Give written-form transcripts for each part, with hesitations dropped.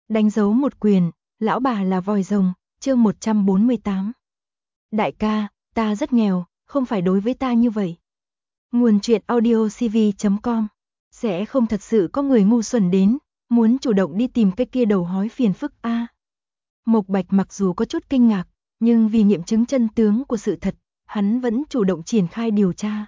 Đánh dấu một quyền, lão bà là vòi rồng, chương 148. Đại ca, ta rất nghèo, không phải đối với ta như vậy. Nguồn truyện audiocv.com. Sẽ không thật sự có người ngu xuẩn đến, muốn chủ động đi tìm cái kia đầu hói phiền phức a. Mộc Bạch mặc dù có chút kinh ngạc, nhưng vì nghiệm chứng chân tướng của sự thật, hắn vẫn chủ động triển khai điều tra.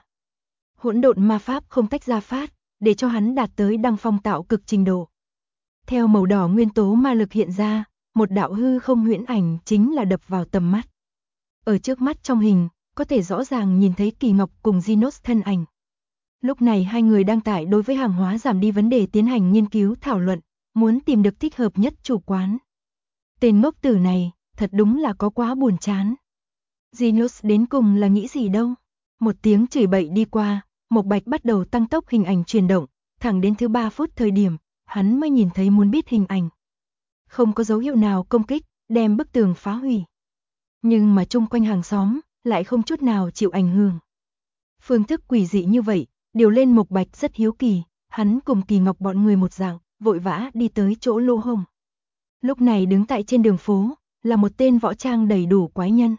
Hỗn độn ma pháp không tách ra phát, để cho hắn đạt tới đăng phong tạo cực trình độ. Theo màu đỏ nguyên tố ma lực hiện ra, một đạo hư không huyễn ảnh chính là đập vào tầm mắt. Ở trước mắt trong hình, có thể rõ ràng nhìn thấy Kỳ Ngọc cùng Genos thân ảnh. Lúc này hai người đang tại đối với hàng hóa giảm đi vấn đề tiến hành nghiên cứu thảo luận, muốn tìm được thích hợp nhất chủ quán. Tên ngốc tử này, thật đúng là có quá buồn chán. Genos đến cùng là nghĩ gì đâu. Một tiếng chửi bậy đi qua, Mộc Bạch bắt đầu tăng tốc hình ảnh chuyển động, thẳng đến thứ 3 phút thời điểm, hắn mới nhìn thấy muốn biết hình ảnh. Không có dấu hiệu nào công kích, đem bức tường phá hủy. Nhưng mà chung quanh hàng xóm, lại không chút nào chịu ảnh hưởng. Phương thức quỷ dị như vậy, điều lên Mộc Bạch rất hiếu kỳ, hắn cùng Kỳ Ngọc bọn người một dạng, vội vã đi tới chỗ lô hồng. Lúc này đứng tại trên đường phố, là một tên võ trang đầy đủ quái nhân.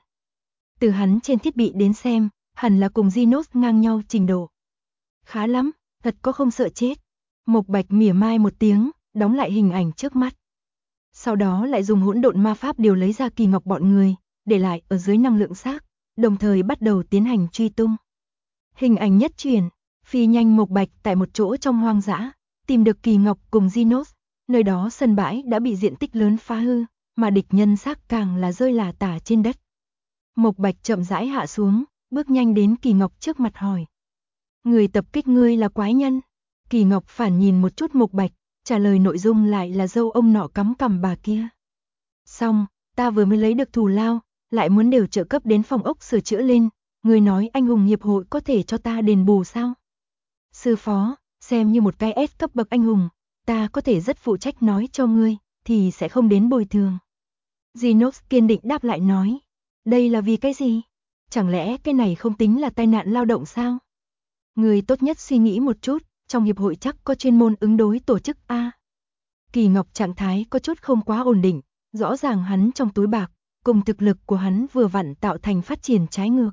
Từ hắn trên thiết bị đến xem, hẳn là cùng Genos ngang nhau trình độ. Khá lắm, thật có không sợ chết. Mộc Bạch mỉa mai một tiếng, đóng lại hình ảnh trước mắt. Sau đó lại dùng hỗn độn ma pháp điều lấy ra Kỳ Ngọc bọn người, để lại ở dưới năng lượng xác, đồng thời bắt đầu tiến hành truy tung. Hình ảnh nhất chuyển, phi nhanh Mộc Bạch tại một chỗ trong hoang dã, tìm được Kỳ Ngọc cùng Genos, nơi đó sân bãi đã bị diện tích lớn phá hư, mà địch nhân xác càng là rơi lả tả trên đất. Mộc Bạch chậm rãi hạ xuống, bước nhanh đến Kỳ Ngọc trước mặt hỏi. Người tập kích ngươi là quái nhân? Kỳ Ngọc phản nhìn một chút Mộc Bạch, trả lời nội dung lại là dâu ông nọ cắm cằm bà kia. Xong, ta vừa mới lấy được thù lao, lại muốn đều trợ cấp đến phòng ốc sửa chữa lên, người nói anh hùng hiệp hội có thể cho ta đền bù sao? Sư phó, xem như một cái S cấp bậc anh hùng, ta có thể rất phụ trách nói cho ngươi, thì sẽ không đến bồi thường. Genos kiên định đáp lại nói, đây là vì cái gì? Chẳng lẽ cái này không tính là tai nạn lao động sao? Người tốt nhất suy nghĩ một chút, trong hiệp hội chắc có chuyên môn ứng đối tổ chức A. Kỳ Ngọc trạng thái có chút không quá ổn định, rõ ràng hắn trong túi bạc, cùng thực lực của hắn vừa vặn tạo thành phát triển trái ngược.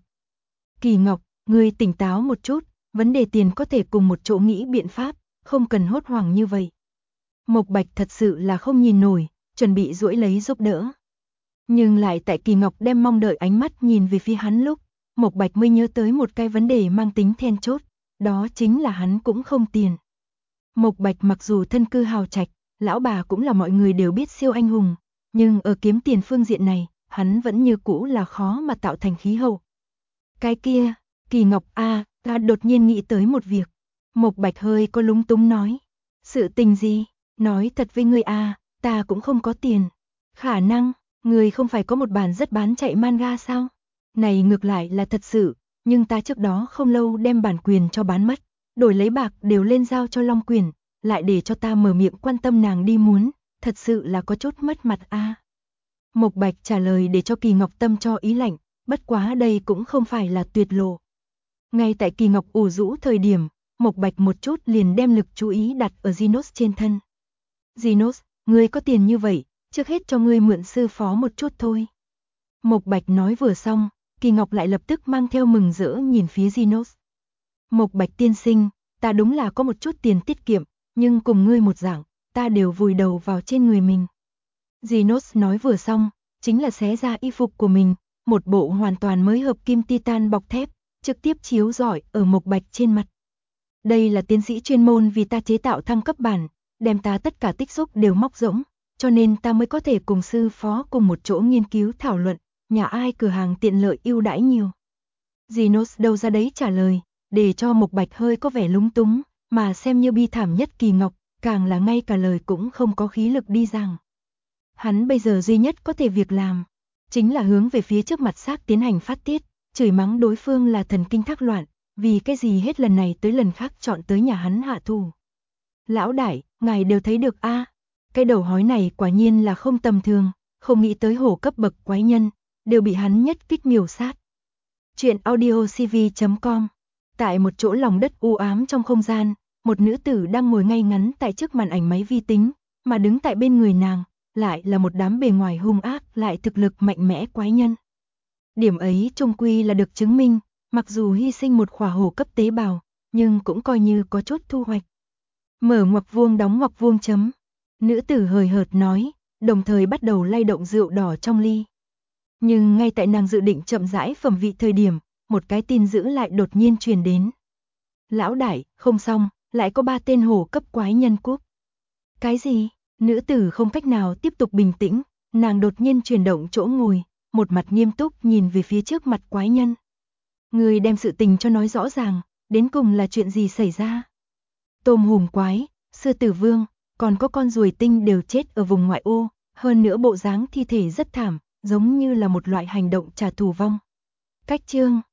Kỳ Ngọc, ngươi tỉnh táo một chút, vấn đề tiền có thể cùng một chỗ nghĩ biện pháp, không cần hốt hoảng như vậy. Mộc Bạch thật sự là không nhìn nổi, chuẩn bị duỗi lấy giúp đỡ. Nhưng lại tại Kỳ Ngọc đem mong đợi ánh mắt nhìn về phía hắn lúc, Mộc Bạch mới nhớ tới một cái vấn đề mang tính then chốt, đó chính là hắn cũng không tiền. Mộc Bạch mặc dù thân cư hào trạch, lão bà cũng là mọi người đều biết siêu anh hùng, nhưng ở kiếm tiền phương diện này, hắn vẫn như cũ là khó mà tạo thành khí hậu. Cái kia, Kỳ Ngọc ta đột nhiên nghĩ tới một việc. Mộc Bạch hơi có lúng túng nói. Sự tình gì? Nói thật với ngươi ta cũng không có tiền. Khả năng, ngươi không phải có một bản rất bán chạy manga sao? Này ngược lại là thật sự, nhưng ta trước đó không lâu đem bản quyền cho bán mất, đổi lấy bạc đều lên giao cho Long Quyền, lại để cho ta mở miệng quan tâm nàng đi muốn, thật sự là có chút mất mặt Mộc Bạch trả lời để cho Kỳ Ngọc tâm cho ý lạnh, bất quá đây cũng không phải là tuyệt lộ. Ngay tại Kỳ Ngọc ủ rũ thời điểm, Mộc Bạch một chút liền đem lực chú ý đặt ở Genos trên thân. Genos, ngươi có tiền như vậy, trước hết cho ngươi mượn sư phó một chút thôi. Mộc Bạch nói vừa xong, Kỳ Ngọc lại lập tức mang theo mừng rỡ nhìn phía Genos. Mộc Bạch tiên sinh, ta đúng là có một chút tiền tiết kiệm, nhưng cùng ngươi một dạng, ta đều vùi đầu vào trên người mình. Genos nói vừa xong, chính là xé ra y phục của mình, một bộ hoàn toàn mới hợp kim titan bọc thép, trực tiếp chiếu rọi ở Mộc Bạch trên mặt. Đây là tiến sĩ chuyên môn vì ta chế tạo thăng cấp bản, đem ta tất cả tích xúc đều móc rỗng, cho nên ta mới có thể cùng sư phó cùng một chỗ nghiên cứu thảo luận, nhà ai cửa hàng tiện lợi ưu đãi nhiều. Genos đâu ra đấy trả lời, để cho Mộc Bạch hơi có vẻ lúng túng, mà xem như bi thảm nhất Kỳ Ngọc, càng là ngay cả lời cũng không có khí lực đi rằng. Hắn bây giờ duy nhất có thể việc làm, chính là hướng về phía trước mặt xác tiến hành phát tiết, chửi mắng đối phương là thần kinh thác loạn, vì cái gì hết lần này tới lần khác chọn tới nhà hắn hạ thủ. Lão đại, ngài đều thấy được cái đầu hói này quả nhiên là không tầm thường, không nghĩ tới hổ cấp bậc quái nhân, đều bị hắn nhất kích miểu sát. Chuyện audiocv.com. Tại một chỗ lòng đất u ám trong không gian, một nữ tử đang ngồi ngay ngắn tại trước màn ảnh máy vi tính, mà đứng tại bên người nàng, lại là một đám bề ngoài hung ác lại thực lực mạnh mẽ quái nhân. Điểm ấy chung quy là được chứng minh, mặc dù hy sinh một khỏa hổ cấp tế bào, nhưng cũng coi như có chút thu hoạch. Mở ngoặc vuông đóng ngoặc vuông chấm. Nữ tử hời hợt nói, đồng thời bắt đầu lay động rượu đỏ trong ly. Nhưng ngay tại nàng dự định chậm rãi phẩm vị thời điểm, một cái tin dữ lại đột nhiên truyền đến. Lão đại, không xong, lại có 3 tên hổ cấp quái nhân cúp. Cái gì? Nữ tử không cách nào tiếp tục bình tĩnh, nàng đột nhiên chuyển động chỗ ngồi, một mặt nghiêm túc nhìn về phía trước mặt quái nhân. Người đem sự tình cho nói rõ ràng, đến cùng là chuyện gì xảy ra? Tôm hùm quái, sư tử vương, còn có con ruồi tinh đều chết ở vùng ngoại ô, hơn nữa bộ dáng thi thể rất thảm, giống như là một loại hành động trả thù vong. Cách chương